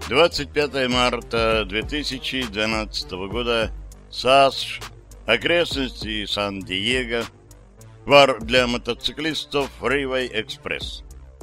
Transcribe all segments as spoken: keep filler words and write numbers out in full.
двадцать пятое марта две тысячи двенадцатого года. САСШ. Окрестности Сан-Диего. Бар для мотоциклистов Freeway Express.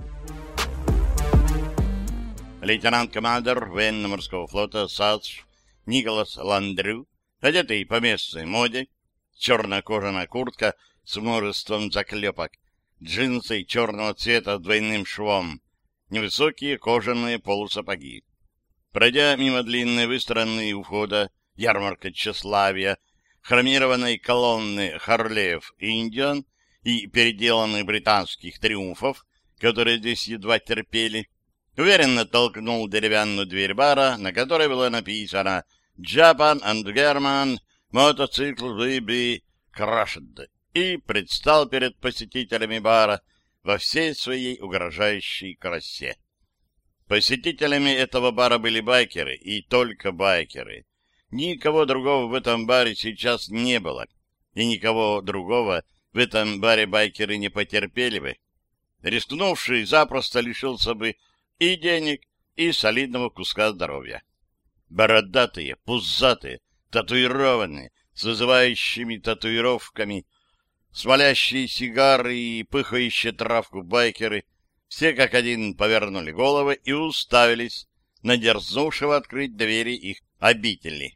Лейтенант-командер военно-морского флота САСШ Николас Ландрю, одетый по местной моде, черная кожаная куртка с множеством заклепок, джинсы черного цвета с двойным швом, невысокие кожаные полусапоги. Пройдя мимо длинной выстроенной у входа ярмарка тщеславия, хромированной колонны Харлеев и Индиан и переделанных британских триумфов, которые здесь едва терпели, уверенно толкнул деревянную дверь бара, на которой было написано «Japan and German Motorcycle will be crushed», и предстал перед посетителями бара во всей своей угрожающей красе. Посетителями этого бара были байкеры, и только байкеры. Никого другого в этом баре сейчас не было, и никого другого в этом баре байкеры не потерпели бы. Рискнувший запросто лишился бы и денег, и солидного куска здоровья. Бородатые, пузатые, татуированные, с вызывающими татуировками, смолящие сигары и пыхающие травку байкеры, все как один повернули головы и уставились на дерзнувшего открыть двери их обители.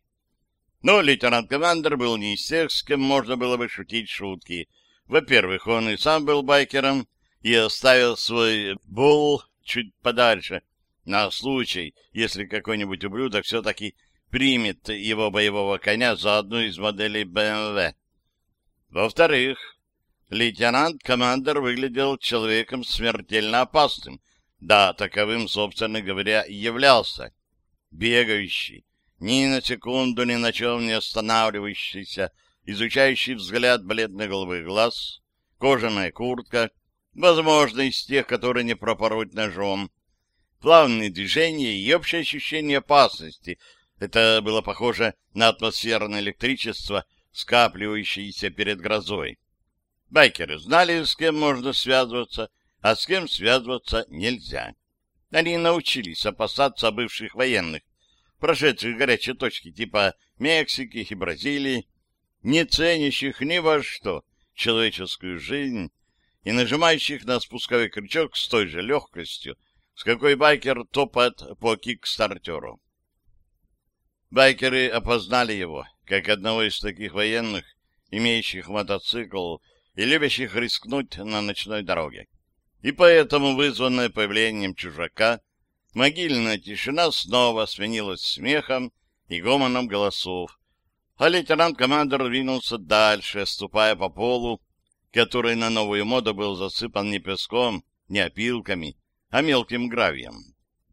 Но лейтенант-командер был не из тех, с кем можно было бы шутить шутки. Во-первых, он и сам был байкером и оставил свой булл чуть подальше, на случай, если какой-нибудь ублюдок все-таки примет его боевого коня за одну из моделей бэ эм вэ. Во-вторых, лейтенант-командер выглядел человеком смертельно опасным, да, таковым, собственно говоря, и являлся. Бегающий, ни на секунду ни на чем не останавливающийся, изучающий взгляд бледно-голубых глаз, кожаная куртка, возможно, из тех, которые не пропороть ножом, плавные движения и общее ощущение опасности. Это было похоже на атмосферное электричество, скапливающееся перед грозой. Байкеры знали, с кем можно связываться, а с кем связываться нельзя. Они научились опасаться бывших военных, прошедших горячие точки типа Мексики и Бразилии, не ценящих ни во что человеческую жизнь и нажимающих на спусковой крючок с той же легкостью, с какой байкер топает по кикстартеру. Байкеры опознали его как одного из таких военных, имеющих мотоцикл и любящих рискнуть на ночной дороге. И поэтому, вызванное появлением чужака, могильная тишина снова сменилась смехом и гомоном голосов, а лейтенант-командер двинулся дальше, ступая по полу, который на новую моду был засыпан не песком, не опилками, а мелким гравием.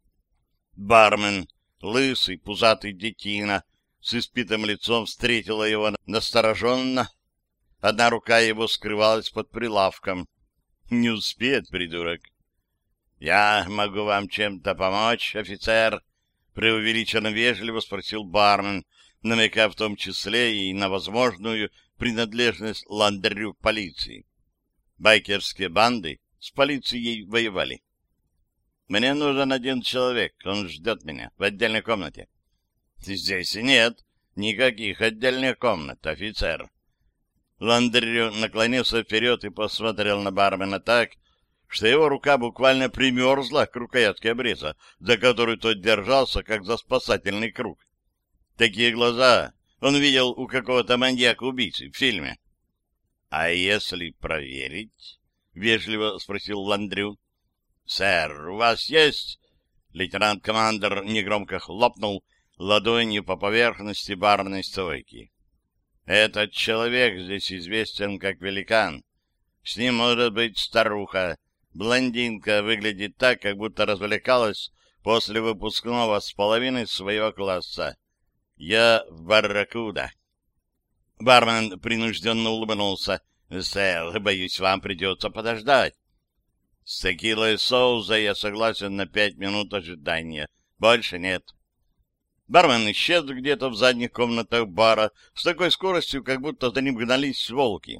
Бармен, лысый, пузатый детина, с испитым лицом встретила его настороженно. Одна рука его скрывалась под прилавком. Не успеет, придурок. — Я могу вам чем-то помочь, офицер? — преувеличенно вежливо спросил бармен, намекая в том числе и на возможную принадлежность Ландрю к полиции. Байкерские банды с полицией воевали. — Мне нужен один человек, он ждет меня в отдельной комнате. — Здесь нет никаких отдельных комнат, офицер. Ландрю наклонился вперед и посмотрел на бармена так, что его рука буквально примерзла к рукоятке обреза, за которую тот держался, как за спасательный круг. Такие глаза он видел у какого-то маньяка-убийцы в фильме. — А если проверить? — вежливо спросил Ландрю. — Сэр, у вас есть... Лейтенант-командер негромко хлопнул ладонью по поверхности барной стойки. Этот человек здесь известен как великан. С ним может быть старуха. Блондинка выглядит так, как будто развлекалась после выпускного с половины своего класса. Я в Барракуда. Бармен принужденно улыбнулся. Сэр, боюсь, вам придется подождать. С текилой соуса я согласен на пять минут ожидания. Больше нет. Бармен исчез где-то в задних комнатах бара с такой скоростью, как будто за ним гнались волки.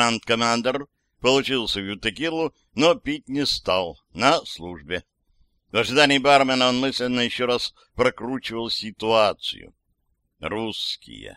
Лейтенант-командер получил свою текилу, но пить не стал, на службе. В ожидании бармена он мысленно еще раз прокручивал ситуацию. Русские.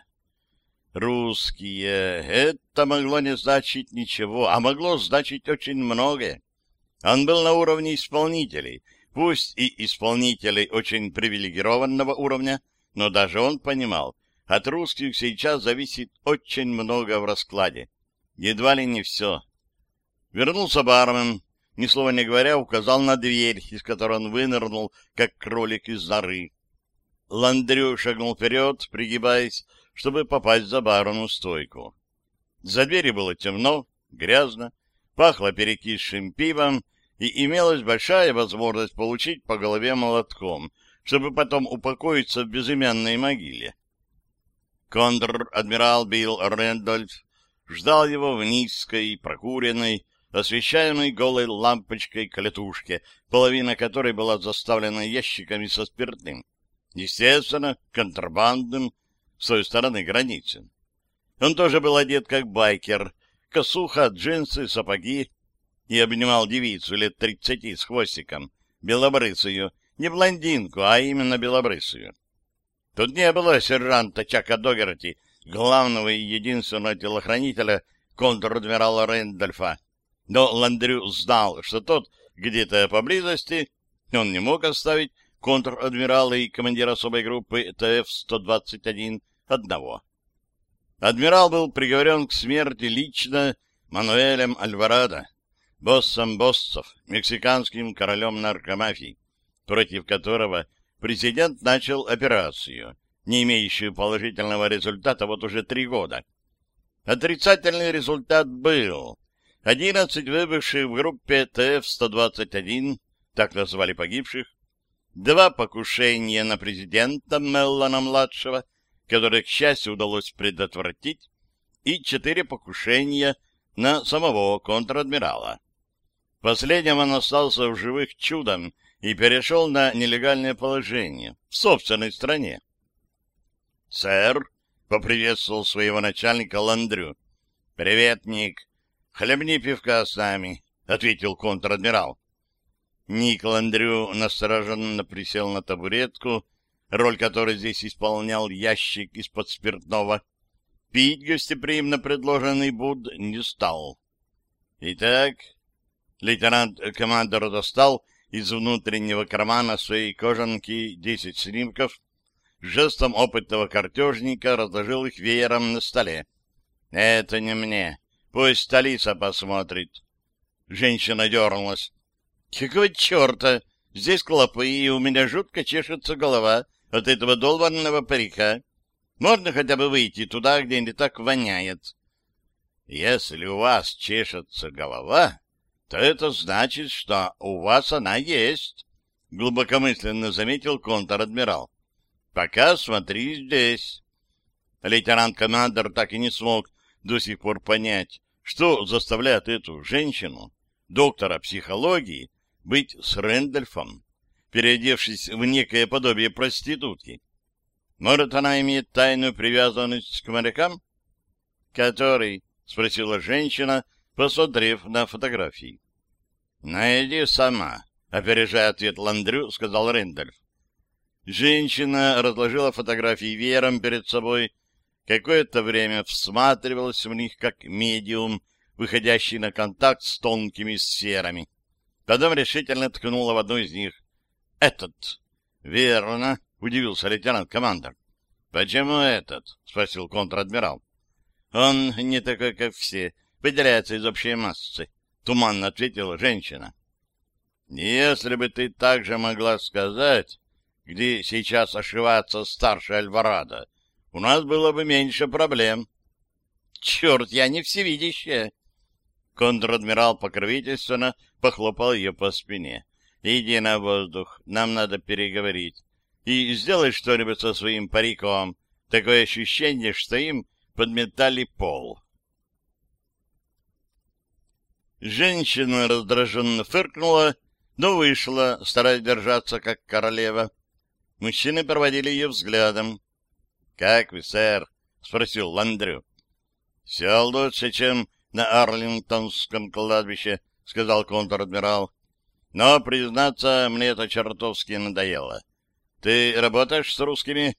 Русские. Это могло не значить ничего, а могло значить очень многое. Он был на уровне исполнителей, пусть и исполнителей очень привилегированного уровня, но даже он понимал, от русских сейчас зависит очень много в раскладе. Едва ли не все. Вернулся бармен, ни слова не говоря, указал на дверь, из которой он вынырнул, как кролик из норы. Ландрю шагнул вперед, пригибаясь, чтобы попасть за барную стойку. За дверью было темно, грязно, пахло перекисшим пивом, и имелась большая возможность получить по голове молотком, чтобы потом упокоиться в безымянной могиле. Контр-адмирал Билл Рэндольф ждал его в низкой, прокуренной, освещаемой голой лампочкой клетушке, половина которой была заставлена ящиками со спиртным. Естественно, контрабандным, с той стороны границы. Он тоже был одет как байкер, косуха, джинсы, сапоги, и обнимал девицу лет тридцати с хвостиком, белобрысую, не блондинку, а именно белобрысую. Тут не было сержанта Чака Догерти, главного и единственного телохранителя контр-адмирала Рэндольфа. Но Ландрю знал, что тот где-то поблизости, он не мог оставить контр-адмирала и командира особой группы Т Ф сто двадцать один одного. Адмирал был приговорен к смерти лично Мануэлем Альварадо, боссом боссов, мексиканским королем наркомафии, против которого президент начал операцию, не имеющую положительного результата вот уже три года. Отрицательный результат был. Одиннадцать выбывших в группе Т Ф сто двадцать один, так назвали погибших, два покушения на президента Меллона-младшего, которые, к счастью, удалось предотвратить, и четыре покушения на самого контр-адмирала. Последним он остался в живых чудом и перешел на нелегальное положение в собственной стране. «Сэр», — поприветствовал своего начальника Ландрю. «Привет, Ник. Хлебни пивка с нами», — ответил контр-адмирал. Ник Ландрю настороженно присел на табуретку, роль которой здесь исполнял ящик из-под спиртного. Пить гостеприимно предложенный Буд не стал. «Итак...» Лейтенант-командор достал из внутреннего кармана своей кожанки десять снимков, жестом опытного картежника разложил их веером на столе. «Это не мне. Пусть столица посмотрит». Женщина дернулась. «Какого черта? Здесь клопы, и у меня жутко чешется голова от этого долбанного парика. Можно хотя бы выйти туда, где не так воняет?» «Если у вас чешется голова, то это значит, что у вас она есть», — глубокомысленно заметил контр-адмирал. «Пока смотри здесь». Лейтенант-командор так и не смог до сих пор понять, что заставляет эту женщину, доктора психологии, быть с Рэндольфом, переодевшись в некое подобие проститутки. Может, она имеет тайную привязанность к морякам? «Который?» — спросила женщина, посмотрев на фотографии. «Найди сама», — опережая ответ Ландрю, сказал Рэндольф. Женщина разложила фотографии веером перед собой, какое-то время всматривалась в них, как медиум, выходящий на контакт с тонкими сферами. Потом решительно ткнула в одну из них. «Этот!» «Верно», — удивился лейтенант-командор. «Почему этот?» — спросил контр-адмирал. «Он не такой, как все, выделяется из общей массы», — туманно ответила женщина. «Если бы ты также могла сказать, где сейчас ошивается старший Альварадо, у нас было бы меньше проблем». «Черт, я не всевидящая!» Контр-адмирал покровительственно похлопал ее по спине. «Иди на воздух, нам надо переговорить. И сделай что-нибудь со своим париком. Такое ощущение, что им подметали пол». Женщина раздраженно фыркнула, но вышла, стараясь держаться как королева. Мужчины проводили ее взглядом. — Как вы, сэр? — спросил Ландрю. — Все лучше, чем на Арлингтонском кладбище, — сказал контр-адмирал. — Но, признаться, мне это чертовски надоело. Ты работаешь с русскими?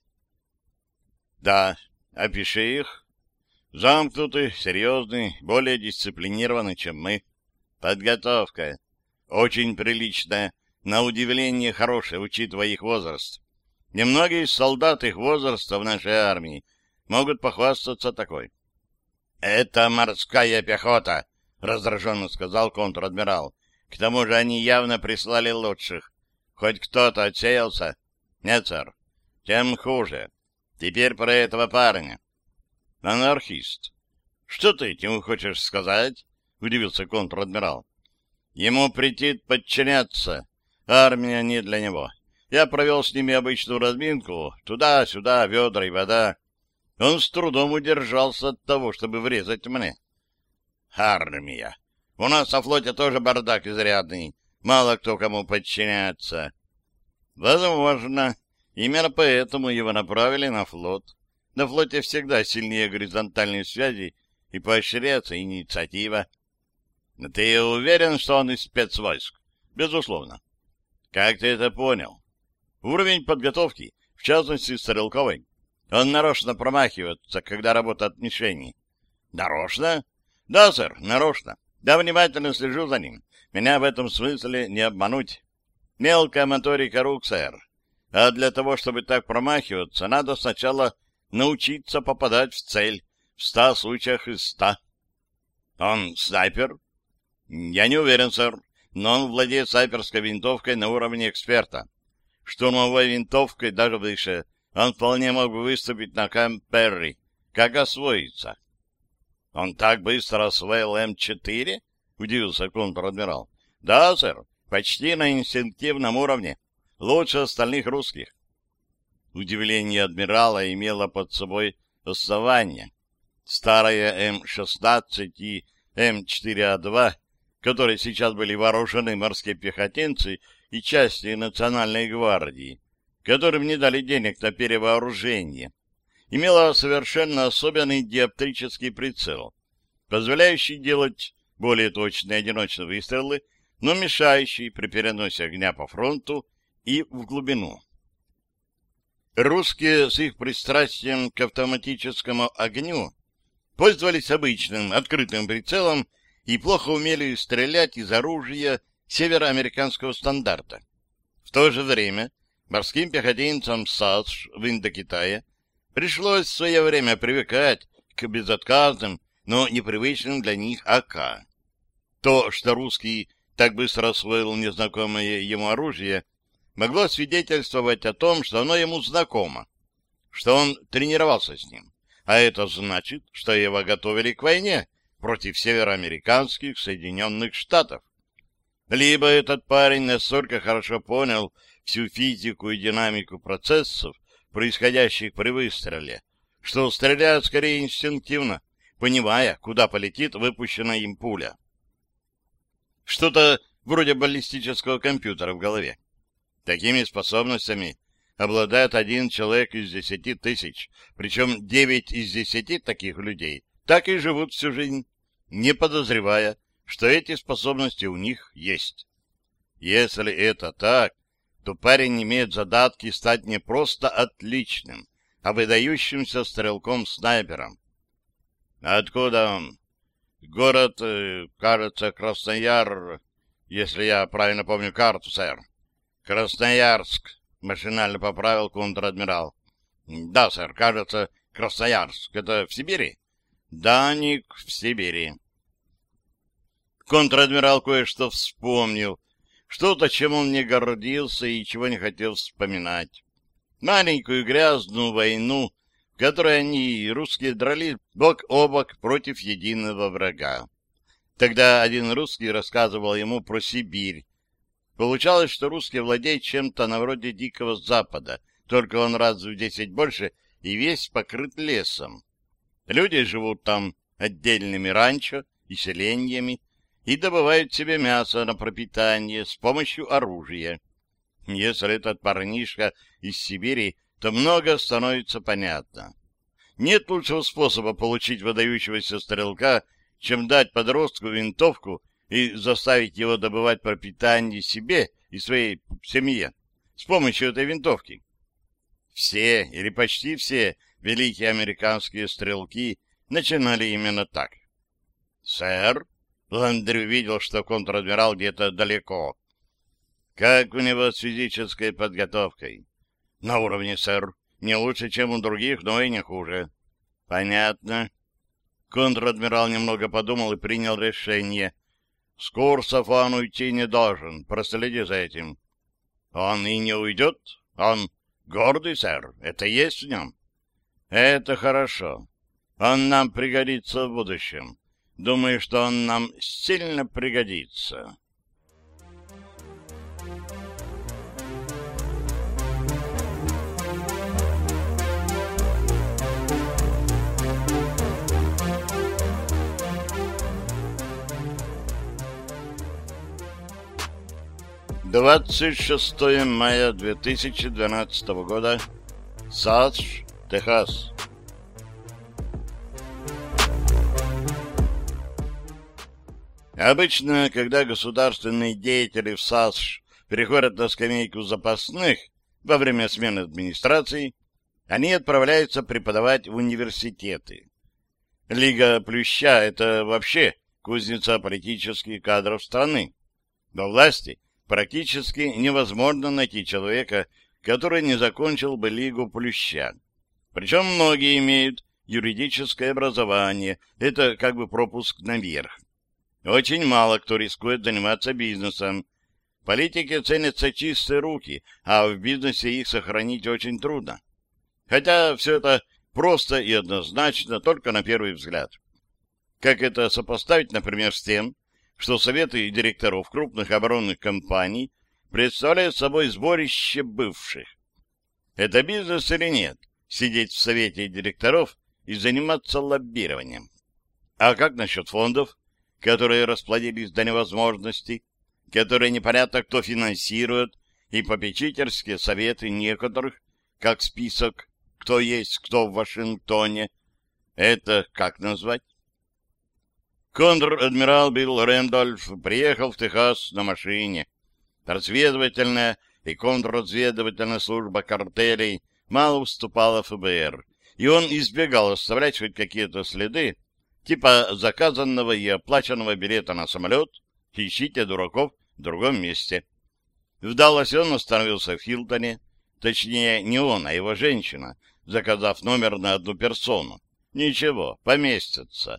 Да. Опиши их. Замкнутый, серьезный, более дисциплинированный, чем мы. Подготовка. Очень приличная, на удивление хорошая, учитывая их возраст. Немногие из солдат их возраста в нашей армии могут похвастаться такой. — Это морская пехота, — раздраженно сказал контр-адмирал. — К тому же они явно прислали лучших. Хоть кто-то отсеялся? — Нет, сэр. — Тем хуже. Теперь про этого парня. — Анархист. — Что ты этим хочешь сказать? — удивился контр-адмирал. — Ему претит подчиняться. Армия не для него. Я провел с ними обычную разминку. Туда-сюда, ведра и вода. Он с трудом удержался от того, чтобы врезать мне. Армия. У нас на флоте тоже бардак изрядный. Мало кто кому подчиняется. Возможно. Именно поэтому его направили на флот. На флоте всегда сильнее горизонтальные связи и поощряется инициатива. Ты уверен, что он из спецвойск? Безусловно. Как ты это понял? Уровень подготовки, в частности, стрелковой. Он нарочно промахивается, когда работает мишени. Нарочно? Да, сэр, нарочно. Я внимательно слежу за ним. Меня в этом смысле не обмануть. Мелкая моторика рук, сэр. А для того, чтобы так промахиваться, надо сначала научиться попадать в цель в ста случаях из ста. Он снайпер? Я не уверен, сэр, но он владеет снайперской винтовкой на уровне эксперта. Штурмовой винтовкой даже выше. Он вполне мог бы выступить на Кэмп Перри. Как освоиться? Он так быстро освоил эм четыре? Удивился контр-адмирал. Да, сэр, почти на инстинктивном уровне. Лучше остальных русских. Удивление адмирала имело под собой основание. Старая эм шестнадцать и эм четыре а два, которые сейчас были вооружены морские пехотинцы и части Национальной гвардии, которым не дали денег на перевооружение, имела совершенно особенный диоптрический прицел, позволяющий делать более точные одиночные выстрелы, но мешающий при переносе огня по фронту и в глубину. Русские с их пристрастием к автоматическому огню пользовались обычным открытым прицелом и плохо умели стрелять из оружия североамериканского стандарта. В то же время морским пехотинцам САСШ в Индокитае пришлось в свое время привыкать к безотказным, но непривычным для них АК. То, что русский так быстро освоил незнакомое ему оружие, могло свидетельствовать о том, что оно ему знакомо, что он тренировался с ним, а это значит, что его готовили к войне против североамериканских Соединенных Штатов. Либо этот парень настолько хорошо понял всю физику и динамику процессов, происходящих при выстреле, что стреляет скорее инстинктивно, понимая, куда полетит выпущенная им пуля. Что-то вроде баллистического компьютера в голове. Такими способностями обладает один человек из десяти тысяч, причем девять из десяти таких людей так и живут всю жизнь, не подозревая, что эти способности у них есть. Если это так, то парень имеет задатки стать не просто отличным, а выдающимся стрелком-снайпером. Откуда он? Город, кажется, Краснояр, если я правильно помню карту, сэр. Красноярск, машинально поправил контр-адмирал. Да, сэр, кажется, Красноярск. Это в Сибири? Да, Ник, в Сибири. Контр-адмирал кое-что вспомнил. Что-то, чем он не гордился и чего не хотел вспоминать. Маленькую грязную войну, в которой они, русские, дрались бок о бок против единого врага. Тогда один русский рассказывал ему про Сибирь. Получалось, что русский владеет чем-то на вроде Дикого Запада, только он раз в десять больше и весь покрыт лесом. Люди живут там отдельными ранчо и селениями и добывают себе мясо на пропитание с помощью оружия. Если этот парнишка из Сибири, то много становится понятно. Нет лучшего способа получить выдающегося стрелка, чем дать подростку винтовку и заставить его добывать пропитание себе и своей семье с помощью этой винтовки. Все, или почти все, великие американские стрелки начинали именно так. «Сэр?» — Ландрю видел, что контр-адмирал где-то далеко. «Как у него с физической подготовкой?» «На уровне, сэр. Не лучше, чем у других, но и не хуже». «Понятно». Контр-адмирал немного подумал и принял решение. «С курсов он уйти не должен. Проследи за этим». «Он и не уйдет. Он гордый, сэр. Это есть в нем». «Это хорошо. Он нам пригодится в будущем. Думаю, что он нам сильно пригодится». двадцать шестое мая две тысячи двенадцатого года. САСШ, Техас. Обычно, когда государственные деятели в САСШ переходят на скамейку запасных во время смены администрации, они отправляются преподавать в университеты. Лига Плюща — это вообще кузница политических кадров страны. Во власти практически невозможно найти человека, который не закончил бы Лигу Плюща. Причем многие имеют юридическое образование, это как бы пропуск наверх. Очень мало кто рискует заниматься бизнесом. Политики ценятся чистые руки, а в бизнесе их сохранить очень трудно. Хотя все это просто и однозначно только на первый взгляд. Как это сопоставить, например, с тем, что советы директоров крупных оборонных компаний представляют собой сборище бывших? Это бизнес или нет? Сидеть в совете директоров и заниматься лоббированием. А как насчет фондов, которые расплодились до невозможности, которые непонятно кто финансирует, и попечительские советы некоторых, как список, кто есть кто в Вашингтоне? Это как назвать? Контр-адмирал Билл Рэндольф приехал в Техас на машине. Разведывательная и контрразведывательная служба картелей мало уступала эф бэ эр, и он избегал оставлять хоть какие-то следы, типа заказанного и оплаченного билета на самолет «Ищите дураков в другом месте». В Далласе он остановился в Хилтоне, точнее, не он, а его женщина, заказав номер на одну персону. Ничего, поместится.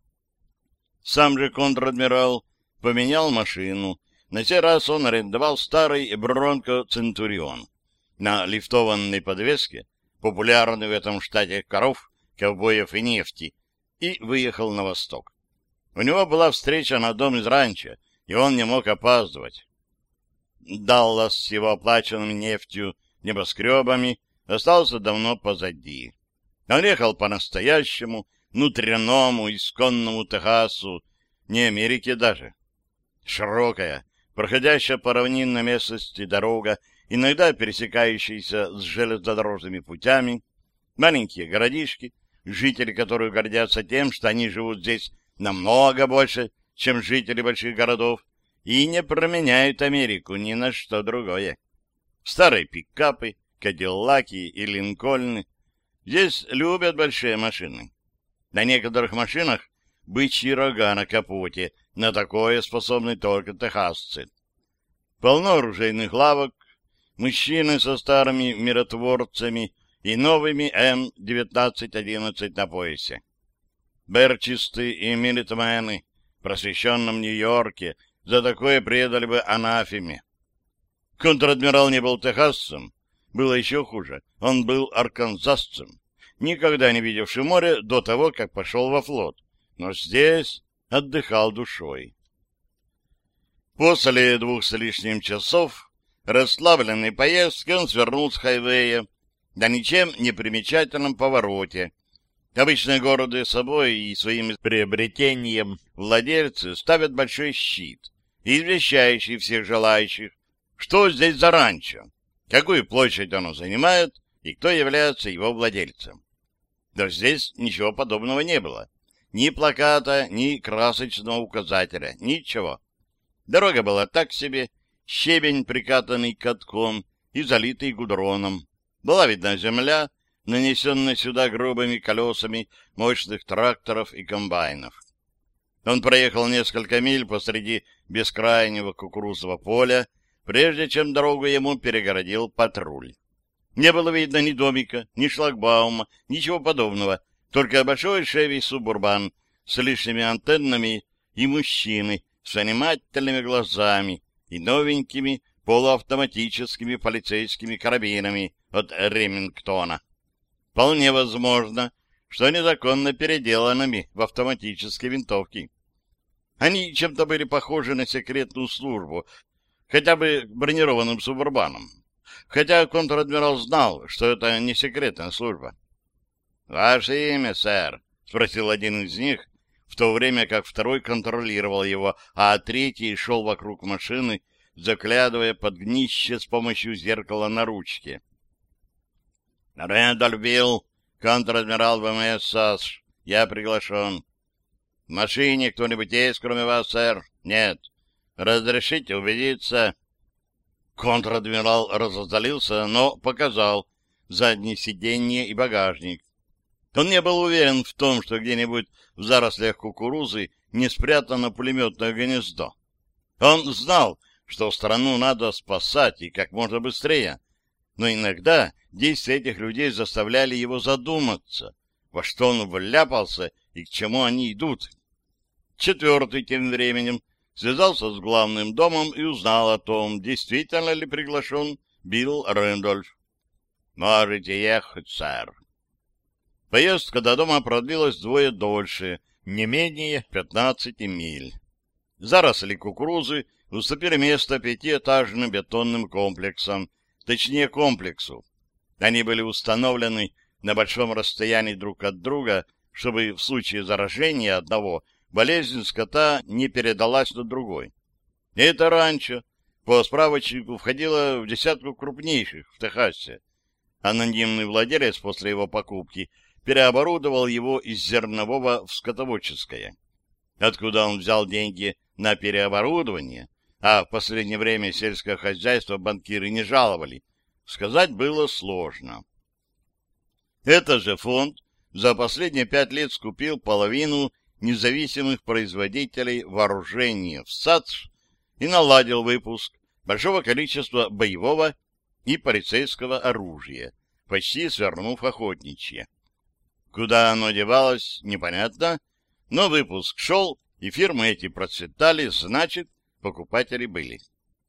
Сам же контр-адмирал поменял машину. На сей раз он арендовал старый Бронко Центурион на лифтованной подвеске, популярный в этом штате коров, ковбоев и нефти, и выехал на восток. У него была встреча на одном из ранчо, и он не мог опаздывать. Даллас с его оплаченными нефтью небоскребами остался давно позади. Он ехал по-настоящему, внутреннему, исконному Техасу, не Америке даже. Широкая, проходящая по равнинной местности дорога, иногда пересекающаяся с железнодорожными путями, маленькие городишки, жители которых гордятся тем, что они живут здесь намного больше, чем жители больших городов, и не променяют Америку ни на что другое. Старые пикапы, кадиллаки и линкольны. Здесь любят большие машины. На некоторых машинах бычьи рога на капоте, на такое способны только техасцы. Полно оружейных лавок, мужчины со старыми миротворцами и новыми эм девятнадцать одиннадцать на поясе. Берчисты и милитмены в просвещенном Нью-Йорке за такое предали бы анафеме. Контр-адмирал не был техасцем, было еще хуже, он был арканзасцем, никогда не видевший море до того, как пошел во флот, но здесь отдыхал душой. После двух с лишним часов расслабленной поездки он свернул с хайвея на ничем не примечательном повороте. Обычно гордые собой и своим приобретением владельцы ставят большой щит, извещающий всех желающих, что здесь за ранчо, какую площадь оно занимает и кто является его владельцем. Но здесь ничего подобного не было. Ни плаката, ни красочного указателя. Ничего. Дорога была так себе, щебень, прикатанный катком и залитый гудроном. Была видна земля, нанесенная сюда грубыми колесами мощных тракторов и комбайнов. Он проехал несколько миль посреди бескрайнего кукурузного поля, прежде чем дорогу ему перегородил патруль. Не было видно ни домика, ни шлагбаума, ничего подобного, только большой Chevy Suburban с лишними антеннами и мужчины с внимательными глазами и новенькими полуавтоматическими полицейскими карабинами от Ремингтона. Вполне возможно, что незаконно переделанными в автоматические винтовки. Они чем-то были похожи на секретную службу, хотя бы бронированным субурбаном. Хотя контр-адмирал знал, что это не секретная служба. — Ваше имя, сэр? — спросил один из них, в то время как второй контролировал его, а третий шел вокруг машины, заглядывая под днище с помощью зеркала на ручке. — Рэндольф Билл, контр-адмирал ВМС САС. Я приглашен. — В машине кто-нибудь есть, кроме вас, сэр? — Нет. — Разрешите убедиться? Контр-адмирал разозлился, но показал заднее сиденье и багажник. Он не был уверен в том, что где-нибудь в зарослях кукурузы не спрятано пулеметное гнездо. Он знал, что страну надо спасать и как можно быстрее, но иногда действия этих людей заставляли его задуматься, во что он вляпался и к чему они идут. Четвертый тем временем связался с главным домом и узнал о том, действительно ли приглашен Билл Рэндольф. «Можете ехать, сэр». Поездка до дома продлилась вдвое дольше, не менее пятнадцати миль. Заросли кукурузы уступили место пятиэтажным бетонным комплексам, точнее комплексу. Они были установлены на большом расстоянии друг от друга, чтобы в случае заражения одного болезнь скота не передалась на другой. Это ранчо по справочнику входило в десятку крупнейших в Техасе. Анонимный владелец после его покупки переоборудовал его из зернового в скотоводческое. Откуда он взял деньги на переоборудование, а в последнее время сельское хозяйство банкиры не жаловали, сказать было сложно. Этот же фонд за последние пять лет скупил половину независимых производителей вооружения в САЦ и наладил выпуск большого количества боевого и полицейского оружия, почти свернув охотничье. Куда оно девалось, непонятно, но выпуск шел, и фирмы эти процветали, значит, покупатели были.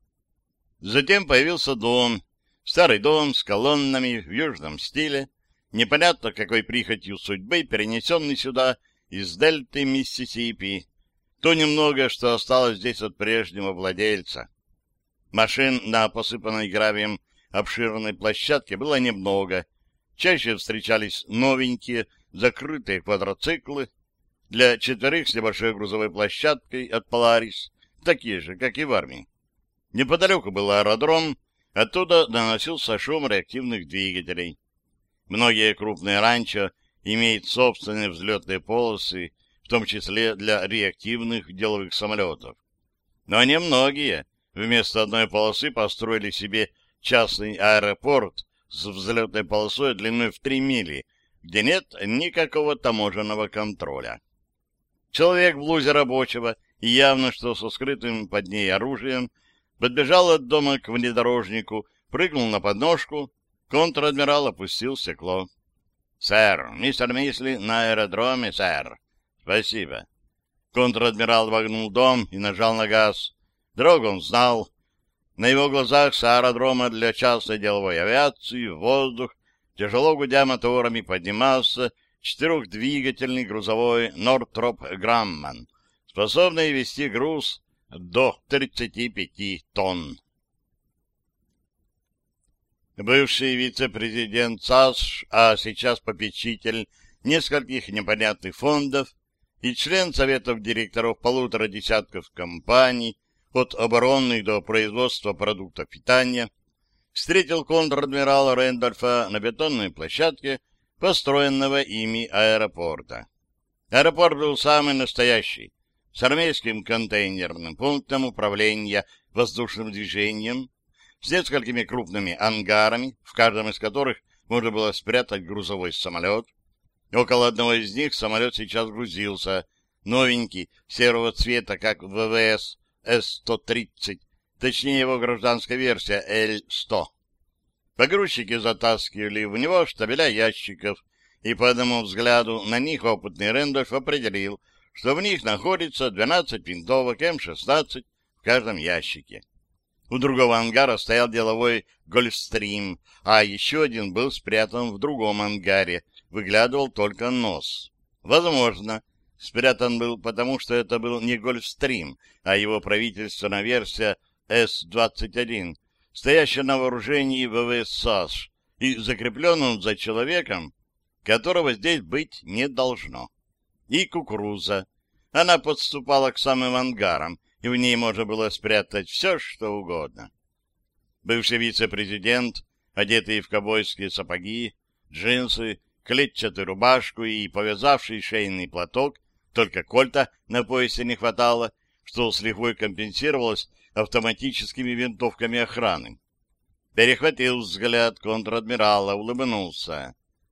Затем появился дом, старый дом с колоннами в южном стиле, непонятно какой прихотью судьбы, перенесенный сюда из дельты Миссисипи, то немного, что осталось здесь от прежнего владельца. Машин на посыпанной гравием обширной площадке было немного. Чаще встречались новенькие закрытые квадроциклы для четверых с небольшой грузовой площадкой от Polaris, такие же, как и в армии. Неподалеку был аэродром, оттуда доносился шум реактивных двигателей. Многие крупные ранчо имеют собственные взлетные полосы, в том числе для реактивных деловых самолетов. Но немногие вместо одной полосы построили себе частный аэропорт с взлетной полосой длиной в три мили, где нет никакого таможенного контроля. Человек в блузе рабочего и явно что со скрытым под ней оружием подбежал от дома к внедорожнику, прыгнул на подножку, контр-адмирал опустил стекло. — Сэр, мистер Мисли на аэродроме, сэр. — Спасибо. Контр-адмирал вогнул дом и нажал на газ. Дорогу он знал. На его глазах с аэродрома для частной деловой авиации в воздух, тяжело гудя моторами, поднимался четырехдвигательный грузовой Нортроп Грамман, способный вести груз до тридцати пяти тонн. Бывший вице-президент САС, а сейчас попечитель нескольких непонятных фондов и член советов директоров полутора десятков компаний, от оборонных до производства продуктов питания, встретил контр-адмирала Рэндольфа на бетонной площадке построенного ими аэропорта. Аэропорт был самый настоящий, с армейским контейнерным пунктом управления воздушным движением, с несколькими крупными ангарами, в каждом из которых можно было спрятать грузовой самолет. Около одного из них самолет сейчас грузился, новенький, серого цвета, как ВВС С сто тридцать, точнее его гражданская версия Л сто. Погрузчики затаскивали в него штабеля ящиков, и по одному взгляду на них опытный Рэндольф определил, что в них находится двенадцать винтовок М шестнадцать в каждом ящике. У другого ангара стоял деловой «Гольфстрим», а еще один был спрятан в другом ангаре, выглядывал только нос. Возможно, спрятан был потому, что это был не «Гольфстрим», а его правительственная версия С двадцать один, стоящая на вооружении ВВС САС, и закреплен он за человеком, которого здесь быть не должно. И кукуруза. Она подступала к самым ангарам, и в ней можно было спрятать все, что угодно. Бывший вице-президент, одетый в ковбойские сапоги, джинсы, клетчатую рубашку и повязавший шейный платок, только кольта на поясе не хватало, что с лихвой компенсировалось автоматическими винтовками охраны. Перехватил взгляд контр-адмирала, улыбнулся.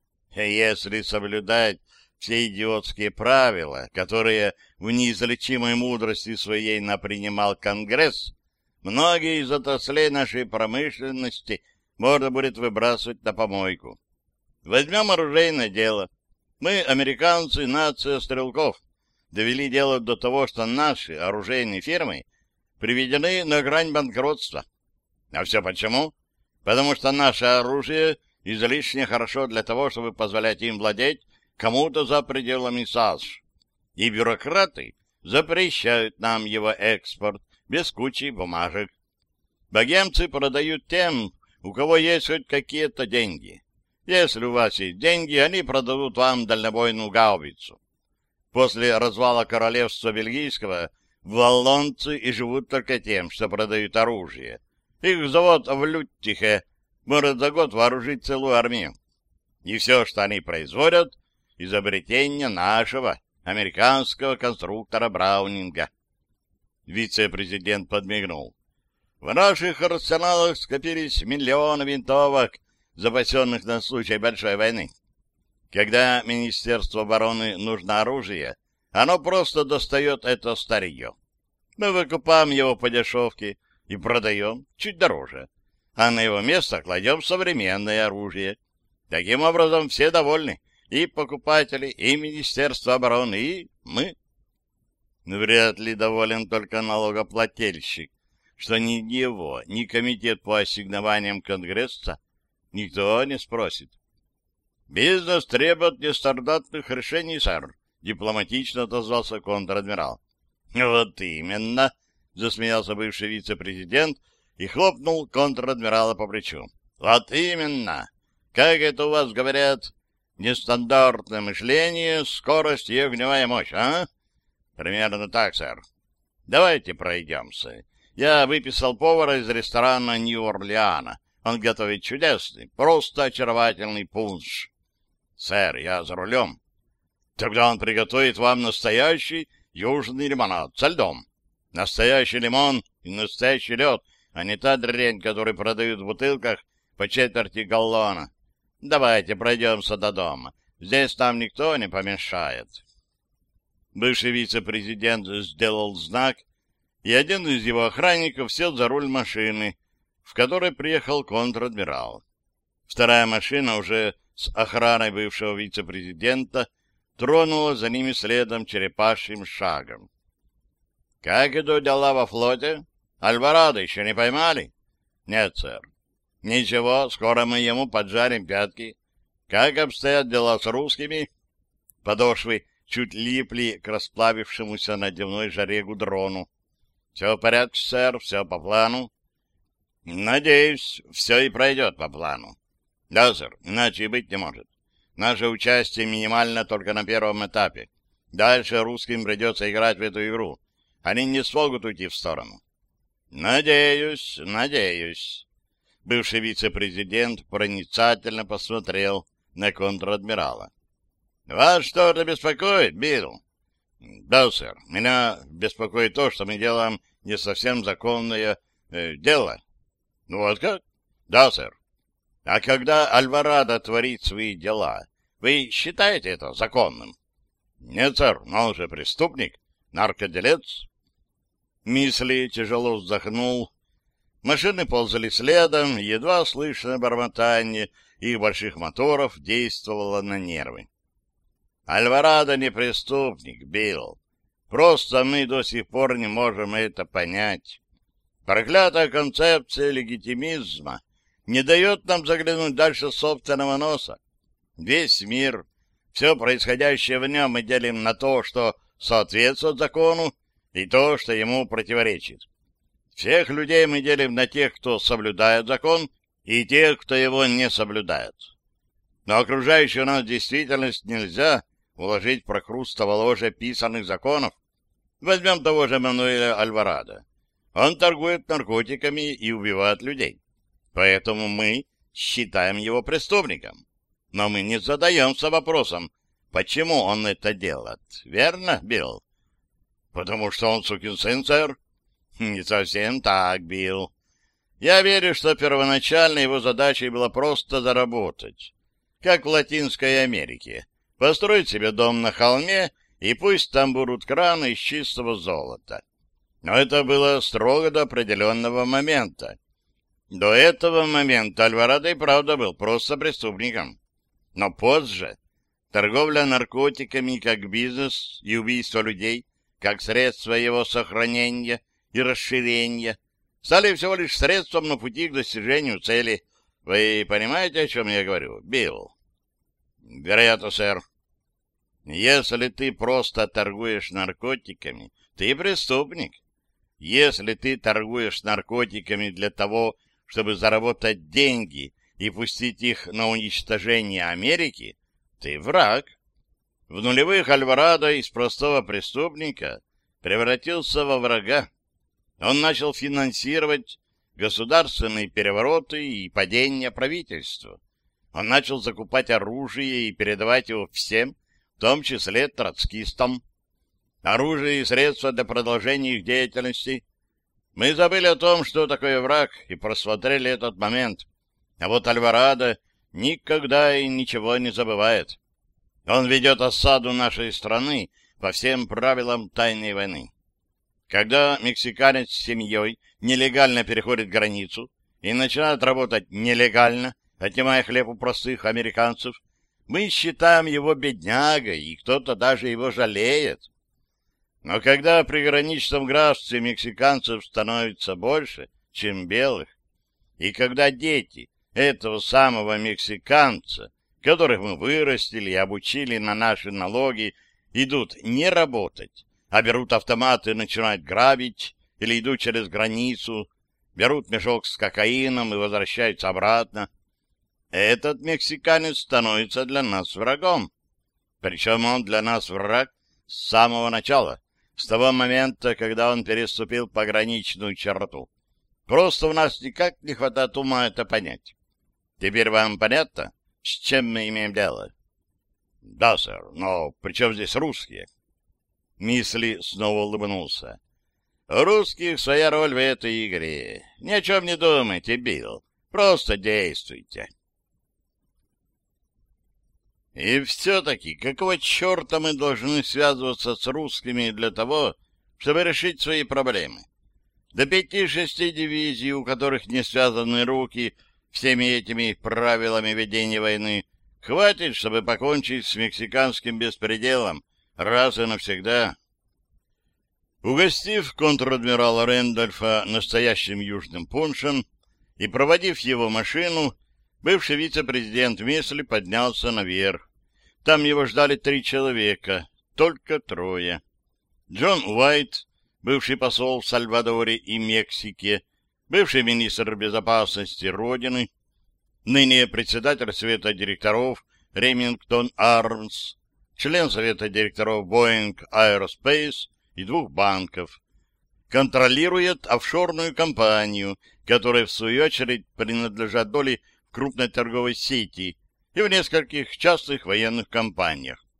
Если соблюдать все идиотские правила, которые в неизлечимой мудрости своей напринимал Конгресс, многие из отраслей нашей промышленности можно будет выбрасывать на помойку. Возьмем оружейное дело. Мы, американцы, нация стрелков, довели дело до того, что наши оружейные фирмы приведены на грань банкротства. А все почему? Потому что наше оружие излишне хорошо для того, чтобы позволять им владеть кому-то за пределами САС. И бюрократы запрещают нам его экспорт без кучи бумажек. Богемцы продают тем, у кого есть хоть какие-то деньги. Если у вас есть деньги, они продадут вам дальнобойную гаубицу. После развала королевства бельгийского валлонцы и живут только тем, что продают оружие. Их завод в Люттихе может за год вооружить целую армию. И все, что они производят, изобретение нашего, американского конструктора Браунинга. Вице-президент подмигнул. В наших арсеналах скопились миллионы винтовок, запасенных на случай большой войны. Когда Министерству обороны нужно оружие, оно просто достает это старье. Мы выкупаем его по дешевке и продаем чуть дороже, а на его место кладем современное оружие. Таким образом, все довольны, и покупатели, и Министерство обороны, и мы. Вряд ли доволен только налогоплательщик, что ни его, ни комитет по ассигнованиям Конгресса никто не спросит. «Бизнес требует нестандартных решений, сэр», — дипломатично отозвался контр-адмирал. «Вот именно», — засмеялся бывший вице-президент и хлопнул контр-адмирала по плечу. «Вот именно. Как это у вас говорят? Нестандартное мышление, скорость и огневая мощь, а?» «Примерно так, сэр. Давайте пройдемся. Я выписал повара из ресторана Нью-Орлеана. Он готовит чудесный, просто очаровательный пунш. Сэр, я за рулем. Тогда он приготовит вам настоящий южный лимонад со льдом. Настоящий лимон и настоящий лед, а не та дрянь, которую продают в бутылках по четверти галлона. Давайте пройдемся до дома. Здесь нам никто не помешает». Бывший вице-президент сделал знак, и один из его охранников сел за руль машины, в которой приехал контр-адмирал. Вторая машина уже с охраной бывшего вице-президента тронула за ними следом черепашьим шагом. — Как идут дела во флоте? Альварадо еще не поймали? — Нет, сэр. — Ничего, скоро мы ему поджарим пятки. Как обстоят дела с русскими? Подошвы чуть липли к расплавившемуся на дневной жаре гудрону. — Все в порядке, сэр, все по плану. — Надеюсь, все и пройдет по плану. — Да, сэр, иначе и быть не может. Наше участие минимально только на первом этапе. Дальше русским придется играть в эту игру. Они не смогут уйти в сторону. — Надеюсь, надеюсь. Бывший вице-президент проницательно посмотрел на контр-адмирала. Вас что-то беспокоит, Билл? Да, сэр. Меня беспокоит то, что мы делаем не совсем законное э, дело. Ну вот как? Да, сэр. А когда Альварадо творит свои дела, вы считаете это законным? Нет, сэр, но он же преступник, наркоделец. Мисли тяжело вздохнул. Машины ползали следом, едва слышное бормотание их больших моторов действовало на нервы. Альварадо не преступник, Билл. Просто мы до сих пор не можем это понять. Проклятая концепция легитимизма не дает нам заглянуть дальше собственного носа. Весь мир, все происходящее в нем мы делим на то, что соответствует закону, и то, что ему противоречит. Всех людей мы делим на тех, кто соблюдает закон, и тех, кто его не соблюдает. Но окружающую нас действительность нельзя уложить в прокрустово ложе писанных законов. Возьмем того же Мануэля Альварадо. Он торгует наркотиками и убивает людей. Поэтому мы считаем его преступником. Но мы не задаемся вопросом, почему он это делает. Верно, Билл? Потому что он сукин сын, сэр? Не совсем так, Билл. Я верю, что первоначально его задачей было просто заработать. Как в Латинской Америке. Построить себе дом на холме, и пусть там будут краны из чистого золота. Но это было строго до определенного момента. До этого момента Альварадо и правда был просто преступником. Но позже торговля наркотиками как бизнес и убийство людей как средство его сохранения и расширения стали всего лишь средством на пути к достижению цели. Вы понимаете, о чем я говорю, Билл? Вероятно, сэр. Если ты просто торгуешь наркотиками, ты преступник. Если ты торгуешь наркотиками для того, чтобы заработать деньги и пустить их на уничтожение Америки, ты враг. В нулевых Альварадо из простого преступника превратился во врага. Он начал финансировать государственные перевороты и падение правительства. Он начал закупать оружие и передавать его всем, в том числе троцкистам. Оружие и средства для продолжения их деятельности. Мы забыли о том, что такое враг, и просмотрели этот момент. А вот Альварадо никогда и ничего не забывает. Он ведет осаду нашей страны по всем правилам тайной войны. Когда мексиканец с семьей нелегально переходит границу и начинает работать нелегально, отнимая хлеб у простых американцев, мы считаем его беднягой, и кто-то даже его жалеет. Но когда в приграничном графстве мексиканцев становится больше, чем белых, и когда дети этого самого мексиканца, которых мы вырастили и обучили на наши налоги, идут не работать, а берут автоматы и начинают грабить, или идут через границу, берут мешок с кокаином и возвращаются обратно, этот мексиканец становится для нас врагом. Причем он для нас враг с самого начала, с того момента, когда он переступил пограничную черту. Просто у нас никак не хватает ума это понять. Теперь вам понятно, с чем мы имеем дело? — Да, сэр, но при чем здесь русские? Мисли снова улыбнулся. — У русских своя роль в этой игре. Ни о чем не думайте, Билл. Просто действуйте. И все-таки, какого черта мы должны связываться с русскими для того, чтобы решить свои проблемы? До пяти-шести дивизий, у которых не связаны руки всеми этими правилами ведения войны, хватит, чтобы покончить с мексиканским беспределом раз и навсегда. Угостив контр-адмирала Рэндольфа настоящим южным пуншем и проводив его машину, бывший вице-президент Мисли поднялся наверх. Там его ждали три человека, только трое. Джон Уайт, бывший посол в Сальвадоре и Мексике, бывший министр безопасности Родины, ныне председатель Совета директоров Ремингтон Армс, член Совета директоров Boeing Aerospace и двух банков, контролирует офшорную компанию, которая, в свою очередь, принадлежат доли в крупной торговой сети и в нескольких частных военных компаниях.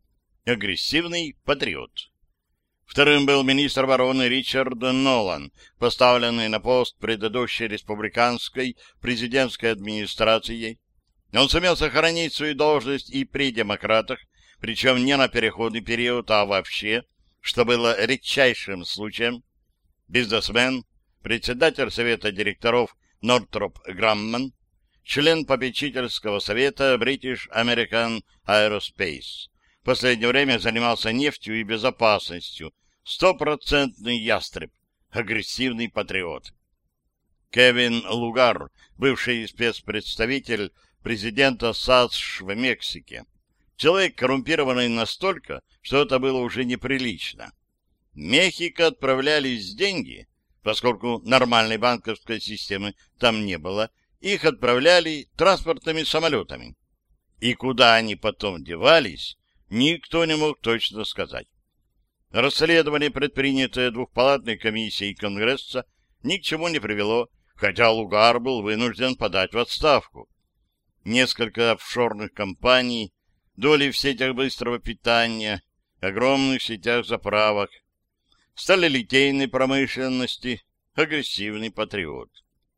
агрессивный патриот. Вторым был министр обороны Ричард Нолан, поставленный на пост предыдущей республиканской президентской администрацией. Он сумел сохранить свою должность и при демократах, причем не на переходный период, а вообще, что было редчайшим случаем. Бизнесмен, председатель совета директоров Northrop Grumman, член попечительского совета British American Aerospace. В последнее время занимался нефтью и безопасностью. Стопроцентный ястреб, агрессивный патриот. Кевин Лугар, бывший спецпредставитель президента САСШ в Мексике. Человек, коррумпированный настолько, что это было уже неприлично. В Мехико отправлялись деньги, поскольку нормальной банковской системы там не было, их отправляли транспортными самолетами. И куда они потом девались, никто не мог точно сказать. Расследование, предпринятое двухпалатной комиссией Конгресса, ни к чему не привело, хотя Лугар был вынужден подать в отставку. Несколько офшорных компаний, доли в сетях быстрого питания, огромных сетях заправок, сталелитейной промышленности, агрессивный патриот.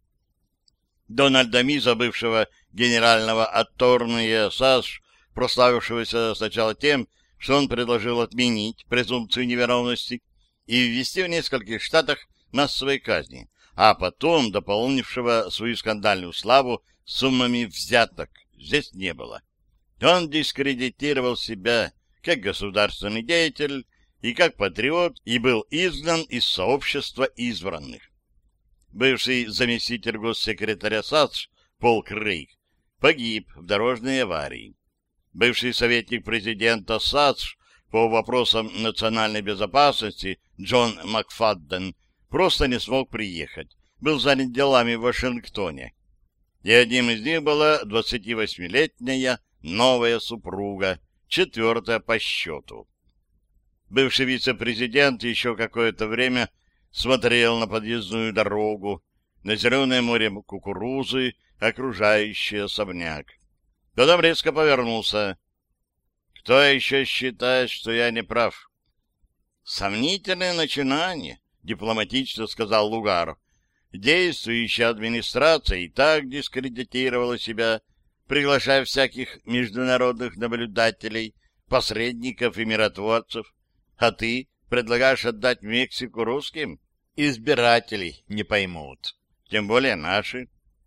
Дональда Миза, бывшего генерального атторния САСШ, прославившегося сначала тем, что он предложил отменить презумпцию невиновности и ввести в нескольких штатах массовые казни, а потом дополнившего свою скандальную славу суммами взяток, здесь не было. Он дискредитировал себя как государственный деятель и как патриот и был изгнан из сообщества избранных. Бывший заместитель госсекретаря САСШ Пол Крейг погиб в дорожной аварии. Бывший советник президента САСШ по вопросам национальной безопасности Джон Макфадден просто не смог приехать, был занят делами в Вашингтоне. И одним из них была двадцативосьмилетняя новая супруга, четвертая по счету. Бывший вице-президент еще какое-то время смотрел на подъездную дорогу, на зеленое море кукурузы, окружающий особняк. Потом резко повернулся. «Кто еще считает, что я не прав?» «Сомнительное начинание», — дипломатично сказал Лугар. «Действующая администрация и так дискредитировала себя, приглашая всяких международных наблюдателей, посредников и миротворцев. А ты предлагаешь отдать Мексику русским? Избиратели не поймут, тем более наши».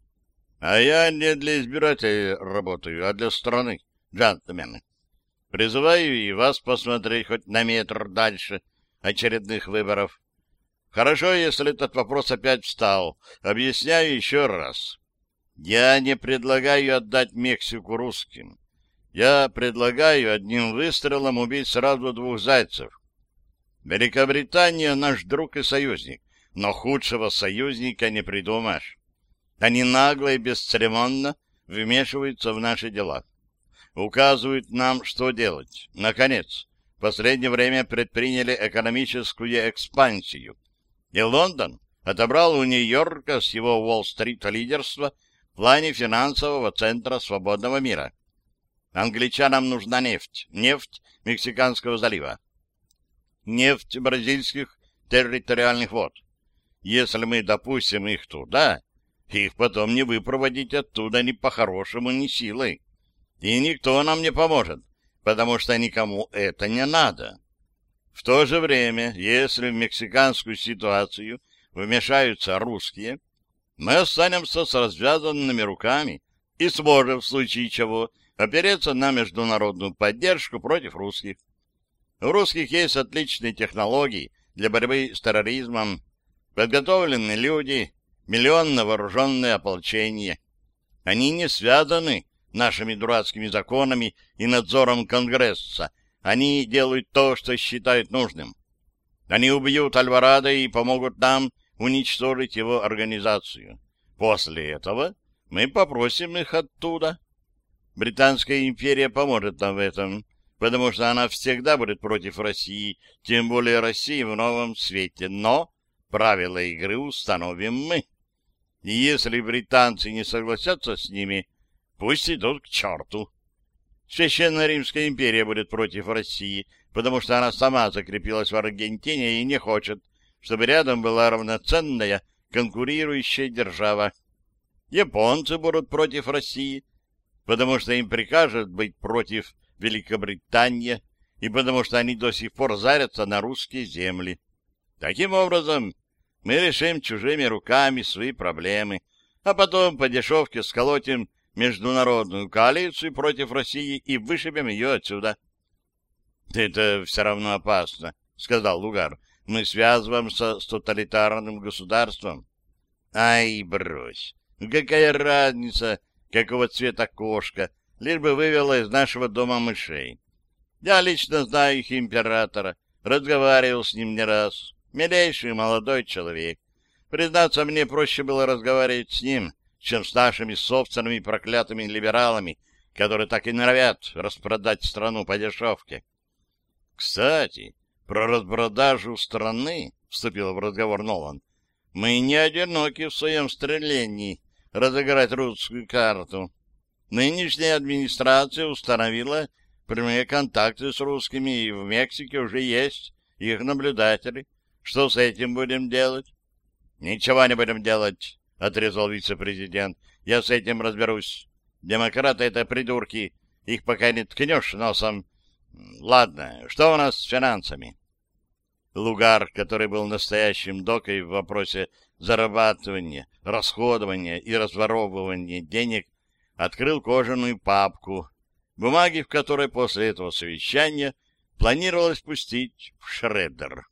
«А я не для избирателей работаю, а для страны, джентльмены. Призываю и вас посмотреть хоть на метр дальше очередных выборов. Хорошо, если этот вопрос опять встал. Объясняю еще раз. Я не предлагаю отдать Мексику русским. Я предлагаю одним выстрелом убить сразу двух зайцев. Великобритания — наш друг и союзник, но худшего союзника не придумаешь. Они нагло и бесцеремонно вмешиваются в наши дела. Указывают нам, что делать. Наконец, в последнее время предприняли экономическую экспансию. И Лондон отобрал у Нью-Йорка с его Уолл-стрит лидерство в плане финансового центра свободного мира. Англичанам нужна нефть. Нефть Мексиканского залива. Нефть бразильских территориальных вод. Если мы допустим их туда, их потом не выпроводить оттуда ни по-хорошему, ни силой. И никто нам не поможет, потому что никому это не надо. В то же время, если в мексиканскую ситуацию вмешаются русские, мы останемся с развязанными руками и сможем в случае чего опереться на международную поддержку против русских. У русских есть отличные технологии для борьбы с терроризмом, подготовленные люди, миллионно вооруженное ополчение. Они не связаны нашими дурацкими законами и надзором Конгресса. Они делают то, что считают нужным. Они убьют Альварадо и помогут нам уничтожить его организацию. После этого мы попросим их оттуда. Британская империя поможет нам в этом, потому что она всегда будет против России, тем более России в новом свете. Но правила игры установим мы. И если британцы не согласятся с ними, пусть идут к черту. Священная Римская империя будет против России, потому что она сама закрепилась в Аргентине и не хочет, чтобы рядом была равноценная конкурирующая держава. Японцы будут против России, потому что им прикажет быть против Великобритании, и потому что они до сих пор зарятся на русские земли. Таким образом, мы решим чужими руками свои проблемы, а потом по дешевке сколотим международную коалицию против России и вышибем ее отсюда. — Это все равно опасно, — сказал Лугар. — Мы связываемся с тоталитарным государством. — Ай, брось! Какая разница, какого цвета кошка, лишь бы вывела из нашего дома мышей. Я лично знаю их императора, разговаривал с ним не раз. Милейший молодой человек. Признаться, мне проще было разговаривать с ним, чем с нашими собственными проклятыми либералами, которые так и норовят распродать страну по дешевке. — Кстати, про распродажу страны, — вступил в разговор Нолан, — мы не одиноки в своем стремлении разыграть русскую карту. Нынешняя администрация установила прямые контакты с русскими, и в Мексике уже есть их наблюдатели. Что с этим будем делать? — Ничего не будем делать, — отрезал вице-президент. — Я с этим разберусь. Демократы — это придурки. Их пока не ткнешь носом. Ладно, что у нас с финансами? Лугар, который был настоящим докой в вопросе зарабатывания, расходования и разворовывания денег, открыл кожаную папку, бумаги в которой после этого совещания планировалось пустить в шреддер.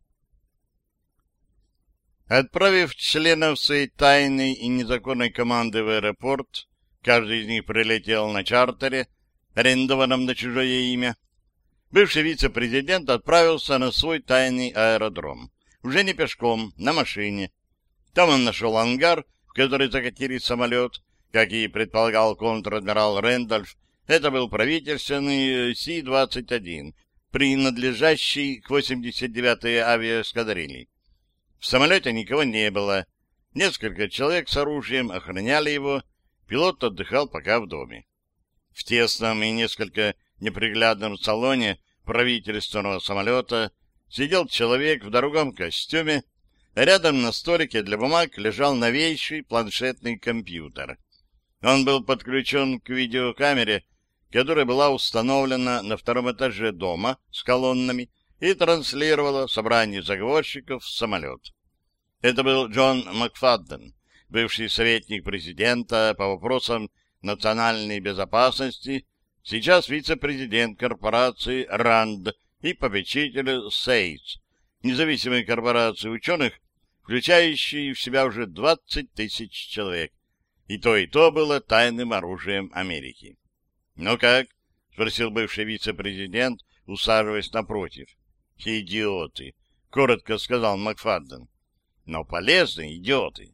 Отправив членов своей тайной и незаконной команды в аэропорт, каждый из них прилетел на чартере, арендованном на чужое имя, бывший вице-президент отправился на свой тайный аэродром. Уже не пешком, на машине. Там он нашел ангар, в который закатили самолет, как и предполагал контр-адмирал Рэндольф. Это был правительственный Си двадцать один, принадлежащий к восемьдесят девятой авиаэскадрильи. В самолете никого не было. Несколько человек с оружием охраняли его. Пилот отдыхал пока в доме. В тесном и несколько неприглядном салоне правительственного самолета сидел человек в дорогом костюме, а рядом на столике для бумаг лежал новейший планшетный компьютер. Он был подключен к видеокамере, которая была установлена на втором этаже дома с колоннами и транслировала собрание заговорщиков в самолет. Это был Джон Макфадден, бывший советник президента по вопросам национальной безопасности, сейчас вице-президент корпорации РАНД и попечитель СЭЙЦ, независимой корпорации ученых, включающей в себя уже двадцать тысяч человек. И то, и то было тайным оружием Америки. — Ну как? — спросил бывший вице-президент, усаживаясь напротив. — Идиоты! — коротко сказал Макфадден. — Но полезные идиоты.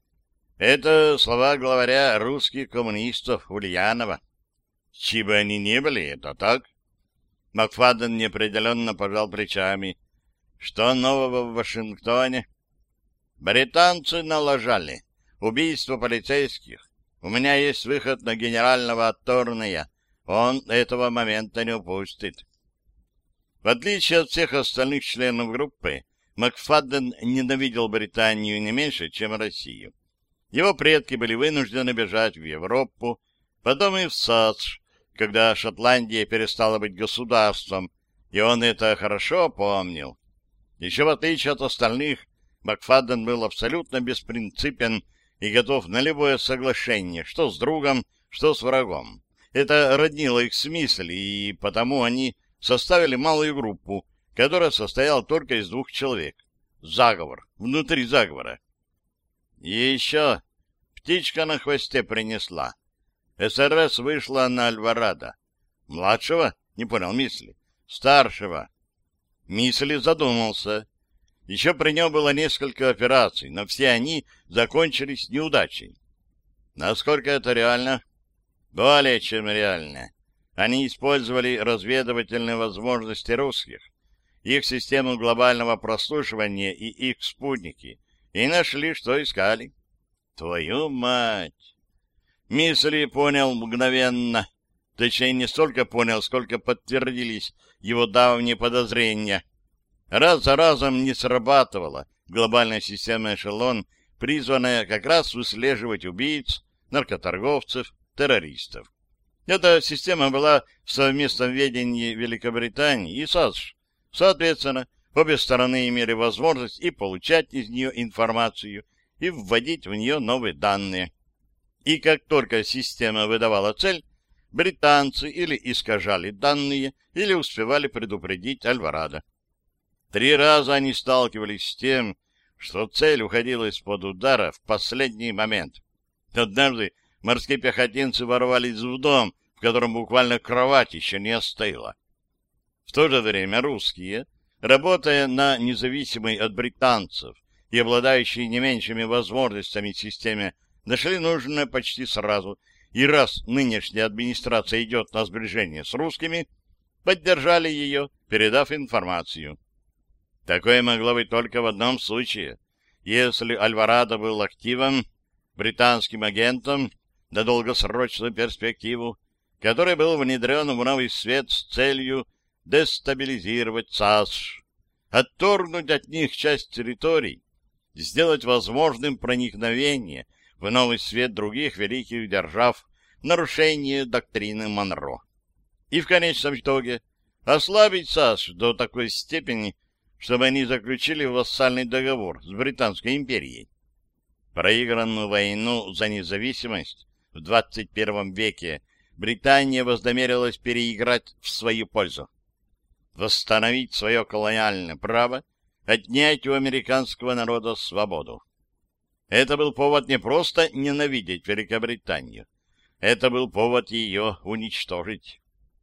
Это слова главаря русских коммунистов Ульянова. Чьи бы они ни были, это так? Макфадден неопределенно пожал плечами. Что нового в Вашингтоне? Британцы налажали. Убийство полицейских. У меня есть выход на генерального Торнея. Он этого момента не упустит. В отличие от всех остальных членов группы, Макфадден ненавидел Британию не меньше, чем Россию. Его предки были вынуждены бежать в Европу, потом и в САСШ, когда Шотландия перестала быть государством, и он это хорошо помнил. Еще в отличие от остальных, Макфадден был абсолютно беспринципен и готов на любое соглашение, что с другом, что с врагом. Это роднило их с мысли, и потому они составили малую группу, которая состояла только из двух человек. Заговор. Внутри заговора. И еще птичка на хвосте принесла. СРС вышла на Альварадо. Младшего? Не понял мысли. Старшего. Мысли задумался. Еще при нем было несколько операций, но все они закончились неудачей. Насколько это реально? Более чем реально. Они использовали разведывательные возможности русских, их систему глобального прослушивания и их спутники, и нашли, что искали. Твою мать! Мисли понял мгновенно. Точнее, не столько понял, сколько подтвердились его давние подозрения. Раз за разом не срабатывала глобальная система «Эшелон», призванная как раз выслеживать убийц, наркоторговцев, террористов. Эта система была в совместном ведении Великобритании и САСШ. Соответственно, обе стороны имели возможность и получать из нее информацию, и вводить в нее новые данные. И как только система выдавала цель, британцы или искажали данные, или успевали предупредить Альварадо. Три раза они сталкивались с тем, что цель уходила из-под удара в последний момент. Однажды морские пехотинцы ворвались в дом, в котором буквально кровать еще не остыла. В то же время русские, работая на независимой от британцев и обладающие не меньшими возможностями системе, нашли нужное почти сразу, и раз нынешняя администрация идет на сближение с русскими, поддержали ее, передав информацию. Такое могло быть только в одном случае, если Альварадо был активом, британским агентом на долгосрочную перспективу, который был внедрен в новый свет с целью дестабилизировать САСШ, отторгнуть от них часть территорий, сделать возможным проникновение в новый свет других великих держав, нарушение доктрины Монро. И в конечном итоге ослабить САСШ до такой степени, чтобы они заключили вассальный договор с Британской империей. Проигранную войну за независимость в двадцать первом веке Британия вознамерилась переиграть в свою пользу. Восстановить свое колониальное право, отнять у американского народа свободу. Это был повод не просто ненавидеть Великобританию. Это был повод ее уничтожить.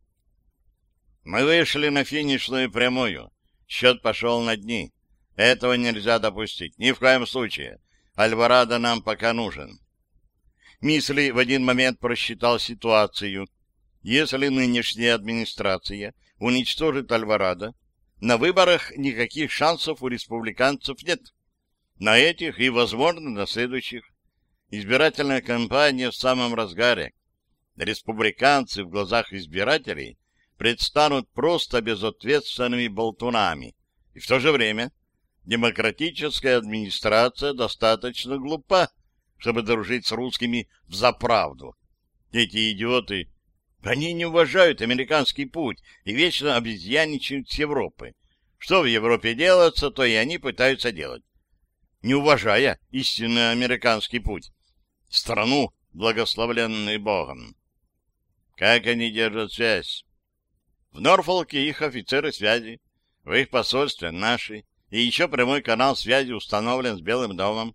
Мы вышли на финишную прямую. Счет пошел на дни. Этого нельзя допустить. Ни в коем случае. Альварадо нам пока нужен. Мисли в один момент просчитал ситуацию. Если нынешняя администрация уничтожит Альварадо, на выборах никаких шансов у республиканцев нет. На этих и, возможно, на следующих. Избирательная кампания в самом разгаре. Республиканцы в глазах избирателей предстанут просто безответственными болтунами. И в то же время демократическая администрация достаточно глупа, чтобы дружить с русскими взаправду. Эти идиоты, они не уважают американский путь и вечно обезьяничают с Европы. Что в Европе делается, то и они пытаются делать, не уважая истинный американский путь, страну, благословленную Богом. Как они держат связь? В Норфолке их офицеры связи, в их посольстве наши, и еще прямой канал связи установлен с Белым домом.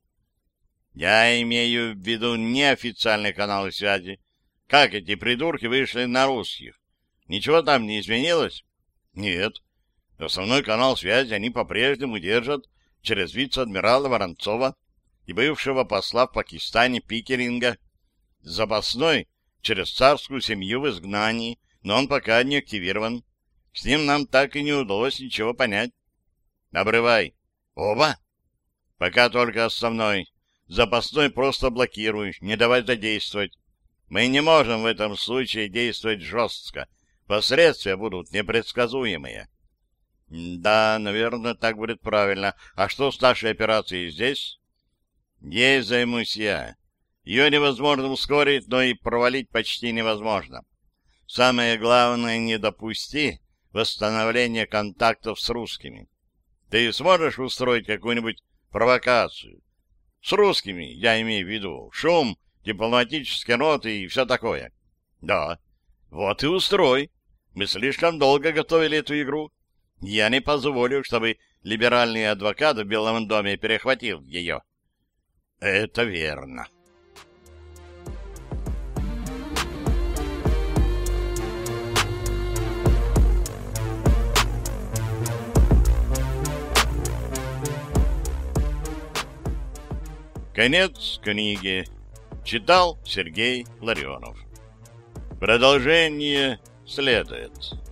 Я имею в виду неофициальные каналы связи. Как эти придурки вышли на русских? Ничего там не изменилось? Нет. Основной канал связи они по-прежнему держат через вице-адмирала Воронцова и бывшего посла в Пакистане Пикеринга. Запасной через царскую семью в изгнании, но он пока не активирован. С ним нам так и не удалось ничего понять. Обрывай. Оба? Пока только основной. Запасной просто блокируй, не давай задействовать. Мы не можем в этом случае действовать жестко. Последствия будут непредсказуемые. Да, наверное, так будет правильно. А что с нашей операцией здесь? Ей займусь я. Ее невозможно ускорить, но и провалить почти невозможно. Самое главное, не допусти восстановления контактов с русскими. Ты сможешь устроить какую-нибудь провокацию? С русскими, я имею в виду, шум, дипломатические ноты и все такое. Да, вот и устрой. Мы слишком долго готовили эту игру. Я не позволю, чтобы либеральный адвокат в Белом доме перехватил ее. Это верно. Конец книги. Читал Сергей Ларионов. Продолжение следует.